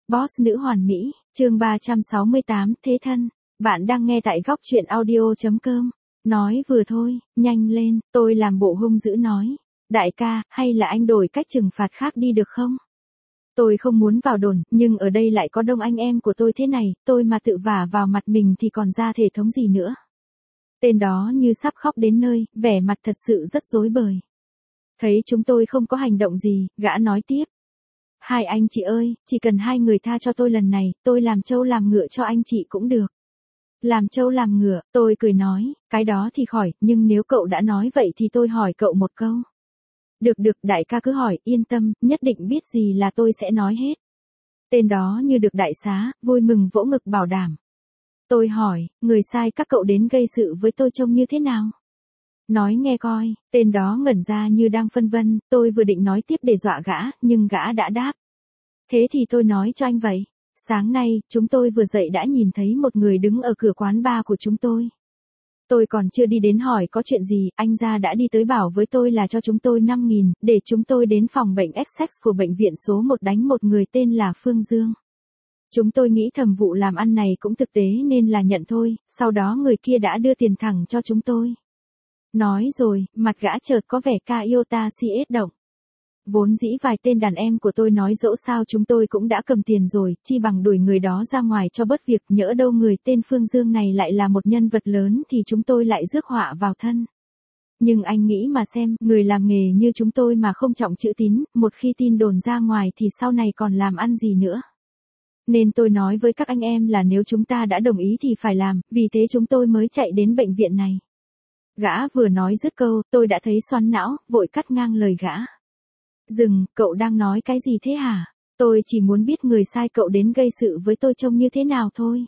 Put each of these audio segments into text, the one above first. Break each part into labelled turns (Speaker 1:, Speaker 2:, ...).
Speaker 1: Boss nữ hoàn mỹ, chương 368, thế thân. Bạn đang nghe tại góc truyện audio.com. Nói vừa thôi, nhanh lên, tôi làm bộ hung dữ nói. Đại ca, hay là anh đổi cách trừng phạt khác đi được không? Tôi không muốn vào đồn, nhưng ở đây lại có đông anh em của tôi thế này, tôi mà tự vả vào mặt mình thì còn ra thể thống gì nữa. Tên đó như sắp khóc đến nơi, vẻ mặt thật sự rất rối bời. Thấy chúng tôi không có hành động gì, gã nói tiếp. Hai anh chị ơi, chỉ cần hai người tha cho tôi lần này, tôi làm trâu làm ngựa cho anh chị cũng được. Làm trâu làm ngựa, tôi cười nói, cái đó thì khỏi, nhưng nếu cậu đã nói vậy thì tôi hỏi cậu một câu. Được, đại ca cứ hỏi, yên tâm, nhất định biết gì là tôi sẽ nói hết. Tên đó như được đại xá, vui mừng vỗ ngực bảo đảm. Tôi hỏi, người sai các cậu đến gây sự với tôi trông như thế nào? Nói nghe coi, tên đó ngẩn ra như đang phân vân, tôi vừa định nói tiếp để dọa gã, nhưng gã đã đáp. Thế thì tôi nói cho anh vậy. Sáng nay, chúng tôi vừa dậy đã nhìn thấy một người đứng ở cửa quán bar của chúng tôi. Tôi còn chưa đi đến hỏi có chuyện gì, anh ra đã đi tới bảo với tôi là cho chúng tôi 5.000, để chúng tôi đến phòng bệnh Essex của bệnh viện số 1 đánh một người tên là Phương Dương. Chúng tôi nghĩ thầm vụ làm ăn này cũng thực tế nên là nhận thôi, sau đó người kia đã đưa tiền thẳng cho chúng tôi. Nói rồi, mặt gã chợt có vẻ ca yêu ta si ết động. Vốn dĩ vài tên đàn em của tôi nói dẫu sao chúng tôi cũng đã cầm tiền rồi, chi bằng đuổi người đó ra ngoài cho bớt việc, nhỡ đâu người tên Phương Dương này lại là một nhân vật lớn thì chúng tôi lại rước họa vào thân. Nhưng anh nghĩ mà xem, người làm nghề như chúng tôi mà không trọng chữ tín, một khi tin đồn ra ngoài thì sau này còn làm ăn gì nữa. Nên tôi nói với các anh em là nếu chúng ta đã đồng ý thì phải làm, vì thế chúng tôi mới chạy đến bệnh viện này. Gã vừa nói dứt câu, tôi đã thấy xoắn não, vội cắt ngang lời gã. Dừng, cậu đang nói cái gì thế hả? Tôi chỉ muốn biết người sai cậu đến gây sự với tôi trông như thế nào thôi.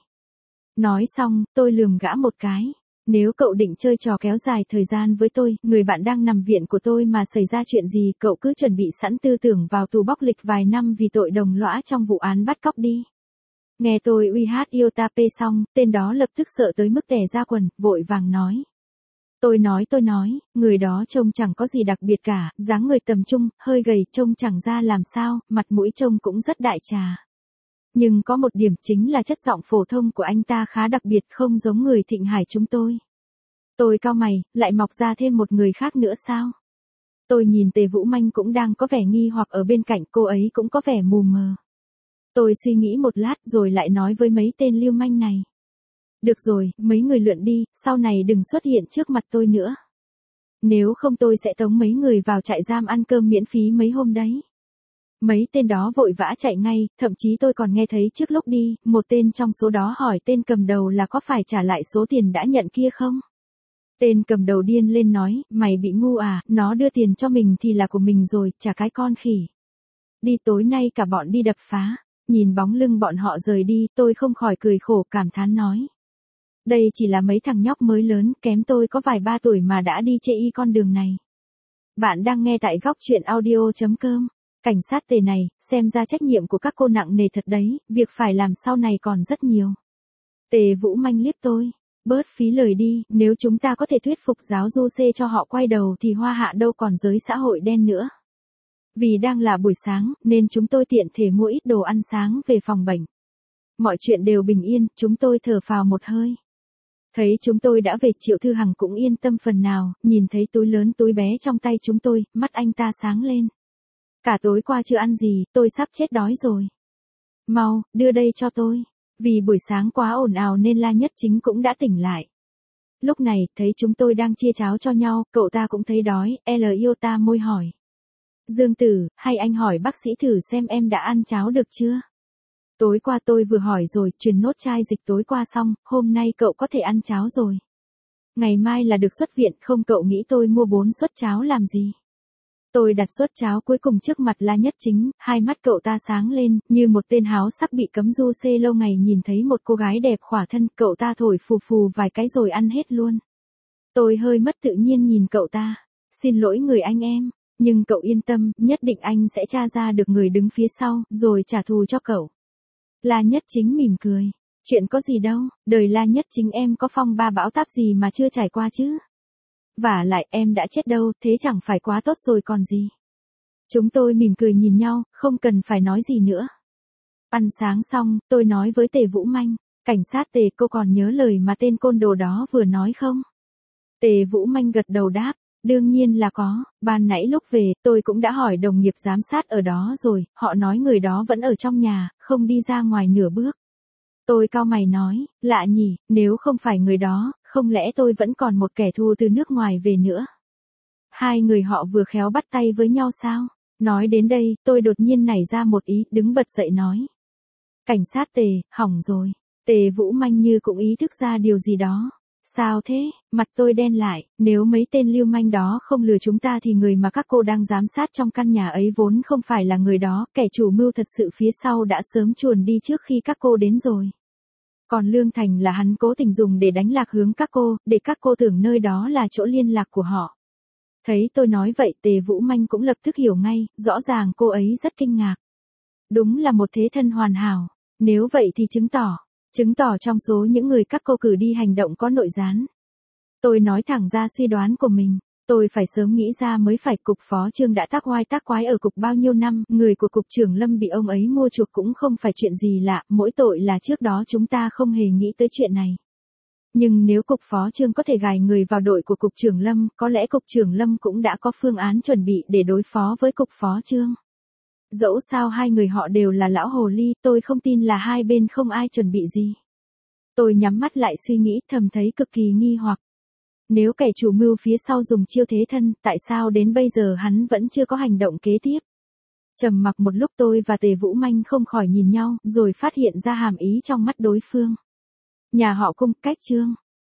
Speaker 1: Nói xong, tôi lườm gã một cái. Nếu cậu định chơi trò kéo dài thời gian với tôi, người bạn đang nằm viện của tôi mà xảy ra chuyện gì, cậu cứ chuẩn bị sẵn tư tưởng vào tù bóc lịch vài năm vì tội đồng lõa trong vụ án bắt cóc đi. Nghe tôi uy hát yêu ta pê xong, tên đó lập tức sợ tới mức tè ra quần, vội vàng nói. Tôi nói, người đó trông chẳng có gì đặc biệt cả, dáng người tầm trung, hơi gầy, trông chẳng ra làm sao, mặt mũi trông cũng rất đại trà. Nhưng có một điểm chính là chất giọng phổ thông của anh ta khá đặc biệt, không giống người Thịnh Hải chúng tôi. Tôi cau mày, lại mọc ra thêm một người khác nữa sao? Tôi nhìn Tề Vũ Manh cũng đang có vẻ nghi hoặc ở bên cạnh, cô ấy cũng có vẻ mù mờ. Tôi suy nghĩ một lát rồi lại nói với mấy tên lưu manh này. Được rồi, mấy người lượn đi, sau này đừng xuất hiện trước mặt tôi nữa. Nếu không tôi sẽ tống mấy người vào trại giam ăn cơm miễn phí mấy hôm đấy. Mấy tên đó vội vã chạy ngay, thậm chí tôi còn nghe thấy trước lúc đi, một tên trong số đó hỏi tên cầm đầu là có phải trả lại số tiền đã nhận kia không? Tên cầm đầu điên lên nói, mày bị ngu à, nó đưa tiền cho mình thì là của mình rồi, trả cái con khỉ. Đi tối nay cả bọn đi đập phá. Nhìn bóng lưng bọn họ rời đi, tôi không khỏi cười khổ cảm thán nói. Đây chỉ là mấy thằng nhóc mới lớn, kém tôi có vài ba tuổi mà đã đi chê y con đường này. Bạn đang nghe tại góc truyện audio.com. Cảnh sát Tề này, xem ra trách nhiệm của các cô nặng nề thật đấy, việc phải làm sau này còn rất nhiều. Tề Vũ Manh liếc tôi. Bớt phí lời đi, nếu chúng ta có thể thuyết phục giáo du xê cho họ quay đầu thì hoa hạ đâu còn giới xã hội đen nữa. Vì đang là buổi sáng, nên chúng tôi tiện thể mua ít đồ ăn sáng về phòng bệnh. Mọi chuyện đều bình yên, chúng tôi thở phào một hơi. Thấy chúng tôi đã về, Triệu Thư Hằng cũng yên tâm phần nào, nhìn thấy túi lớn túi bé trong tay chúng tôi, mắt anh ta sáng lên. Cả tối qua chưa ăn gì, tôi sắp chết đói rồi. Mau, đưa đây cho tôi. Vì buổi sáng quá ồn ào nên La Nhất Chính cũng đã tỉnh lại. Lúc này, thấy chúng tôi đang chia cháo cho nhau, cậu ta cũng thấy đói, yêu ta môi hỏi. Dương Tử, hay anh hỏi bác sĩ thử xem em đã ăn cháo được chưa? Tối qua tôi vừa hỏi rồi, truyền nốt chai dịch tối qua xong, hôm nay cậu có thể ăn cháo rồi. Ngày mai là được xuất viện, không cậu nghĩ tôi mua 4 suất cháo làm gì? Tôi đặt suất cháo cuối cùng trước mặt La Nhất Chính, hai mắt cậu ta sáng lên, như một tên háo sắc bị cấm du xê lâu ngày nhìn thấy một cô gái đẹp khỏa thân, cậu ta thổi phù phù vài cái rồi ăn hết luôn. Tôi hơi mất tự nhiên nhìn cậu ta. Xin lỗi người anh em. Nhưng cậu yên tâm, nhất định anh sẽ tra ra được người đứng phía sau, rồi trả thù cho cậu. La Nhất Chính mỉm cười. Chuyện có gì đâu, đời La Nhất Chính em có phong ba bão táp gì mà chưa trải qua chứ. Vả lại em đã chết đâu, thế chẳng phải quá tốt rồi còn gì. Chúng tôi mỉm cười nhìn nhau, không cần phải nói gì nữa. Ăn sáng xong, tôi nói với Tề Vũ Manh, cảnh sát Tề, cô còn nhớ lời mà tên côn đồ đó vừa nói không? Tề Vũ Manh gật đầu đáp, đương nhiên là có, ban nãy lúc về, tôi cũng đã hỏi đồng nghiệp giám sát ở đó rồi, họ nói người đó vẫn ở trong nhà, không đi ra ngoài nửa bước. Tôi cau mày nói, lạ nhỉ, nếu không phải người đó, không lẽ tôi vẫn còn một kẻ thù từ nước ngoài về nữa? Hai người họ vừa khéo bắt tay với nhau sao? Nói đến đây, tôi đột nhiên nảy ra một ý, đứng bật dậy nói. Cảnh sát Tề, hỏng rồi. Tề Vũ Manh như cũng ý thức ra điều gì đó. Sao thế? Mặt tôi đen lại, nếu mấy tên lưu manh đó không lừa chúng ta thì người mà các cô đang giám sát trong căn nhà ấy vốn không phải là người đó, kẻ chủ mưu thật sự phía sau đã sớm chuồn đi trước khi các cô đến rồi. Còn Lương Thành là hắn cố tình dùng để đánh lạc hướng các cô, để các cô tưởng nơi đó là chỗ liên lạc của họ. Thấy tôi nói vậy Tề Vũ Manh cũng lập tức hiểu ngay, rõ ràng cô ấy rất kinh ngạc. Đúng là một thế thân hoàn hảo, nếu vậy thì chứng tỏ trong số những người các cô cử đi hành động có nội gián. Tôi nói thẳng ra suy đoán của mình, tôi phải sớm nghĩ ra mới phải. Cục phó Trương đã tác oai tác quái ở cục bao nhiêu năm, người của cục trưởng Lâm bị ông ấy mua chuộc cũng không phải chuyện gì lạ, mỗi tội là trước đó chúng ta không hề nghĩ tới chuyện này. Nhưng nếu cục phó Trương có thể gài người vào đội của cục trưởng Lâm, có lẽ cục trưởng Lâm cũng đã có phương án chuẩn bị để đối phó với cục phó Trương. Dẫu sao hai người họ đều là lão hồ ly, tôi không tin là hai bên không ai chuẩn bị gì. Tôi nhắm mắt lại suy nghĩ, thầm thấy cực kỳ nghi hoặc. Nếu kẻ chủ mưu phía sau dùng chiêu thế thân, tại sao đến bây giờ hắn vẫn chưa có hành động kế tiếp? Trầm mặc một lúc tôi và Tề Vũ Manh không khỏi nhìn nhau, rồi phát hiện ra hàm ý trong mắt đối phương. Nhà họ Cung, cách Trương.